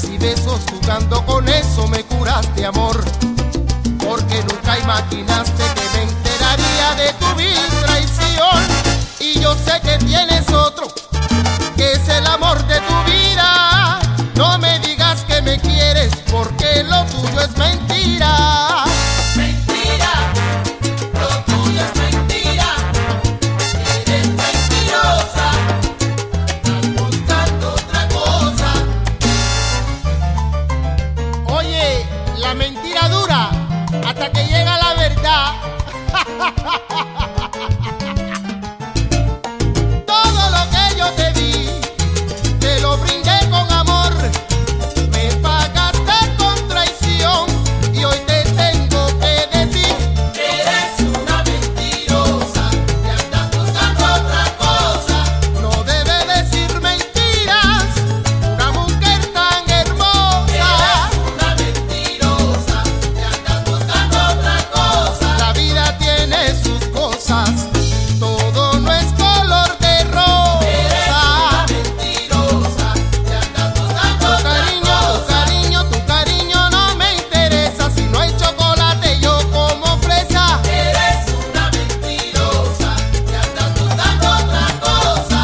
y besos, jugando con eso me curaste amor. Porque nunca imaginaste que me enteraría de tu vil traición. Y yo sé que tienes otro, que es el amor de tu vida. No me digas que me quieres, porque lo tuyo es mentira. Mentira, lo tuyo es mentira. Eres mentirosa, estás buscando otra cosa. Oye, la mentira dura hasta que llega la verdad. Todo lo que yo te di, te lo brindé con amor. Me pagaste con traición y hoy te tengo que decir: Eres una mentirosa, te andas buscando otra cosa. no debe decir mentiras una mujer tan hermosa. Eres una mentirosa, te andas buscando otra cosa. La vida tiene sus cosas, todo no es color de Eres una rosa. mentirosa, te andas buscando otra cosa. Tu cariño no me interesa. Si no hay chocolate yo como fresa. Eres una mentirosa, te andas buscando otra cosa.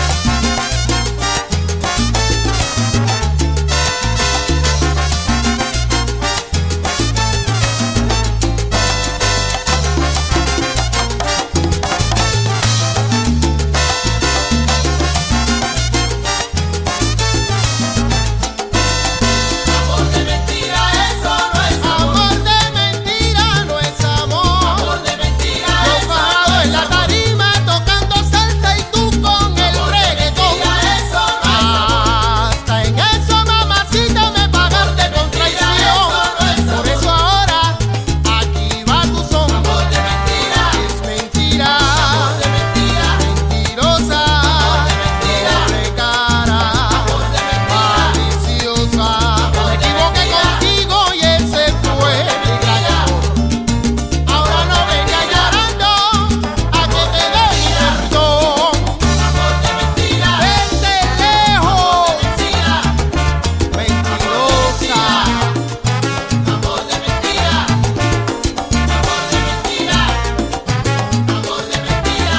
Amor de mentira, eso no es amor. Amor de mentira no es amor. Amor de mentira, Yo eso parado no en es la amor. tarima tocando salsa y tú con el reggaetón. Mentira, eso no es amor. Hasta en eso, mamacita, me pagaste con traición. Por eso ahora aquí va tu son. Amor de mentira, Es mentira, amor de mentira, mentirosa, mentira. doble cara, amor de mentira. maliciosa. Me equivoqué contigo y ese fue mi gran error. Ahora no vengas llorando a que te dé mi perdón. Amor de mentira, Vete lejos, mentira. mentirosa. Amor de mentira, amor de mentira, amor de mentira,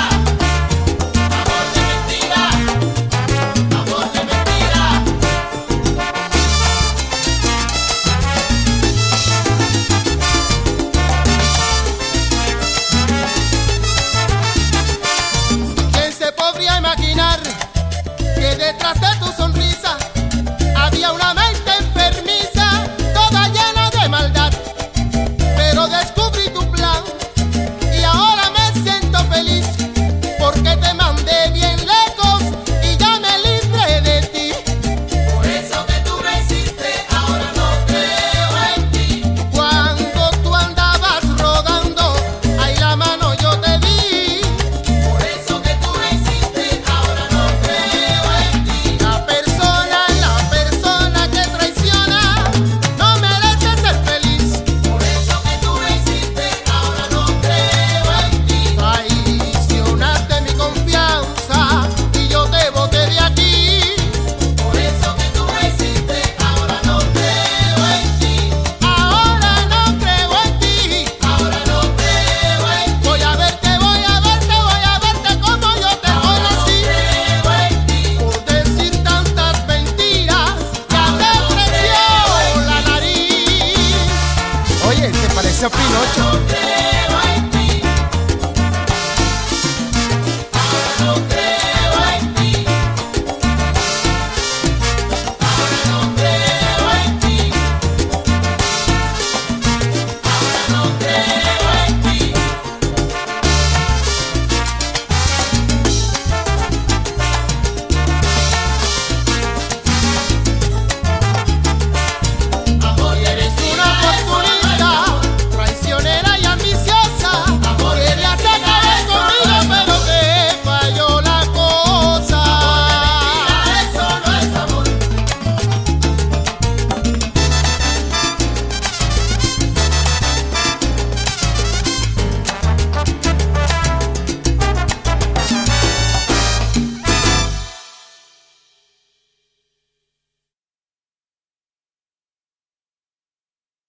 amor de mentira, amor de mentira. ¿Quién se podría imaginar que detrás de tu sonrisa había una mente enfermiza, toda llena de maldad? Pero descubrí tu plan y ahora me siento feliz, porque te mandé bien lejos y ya me libré de ti. Por eso que tú me hiciste, ahora no creo en ti. Cuando tú andabas rodando, ahí la mano yo te di. Por eso que tú me hiciste, ahora no creo en ti. La persona que traiciona no merece ser feliz. Por eso que tú me hiciste, ahora no creo en ti. Traicionaste mi confianza y yo te boté de aquí. Por eso que tú me hiciste, ahora no creo en ti. Ahora no creo en ti. Ahora no creo en ti. Voy a verte como yo te conocí. Creo en ti. Por decir tantas mentiras, ya te creció la nariz. Oye, te parece a Pinocho. No creo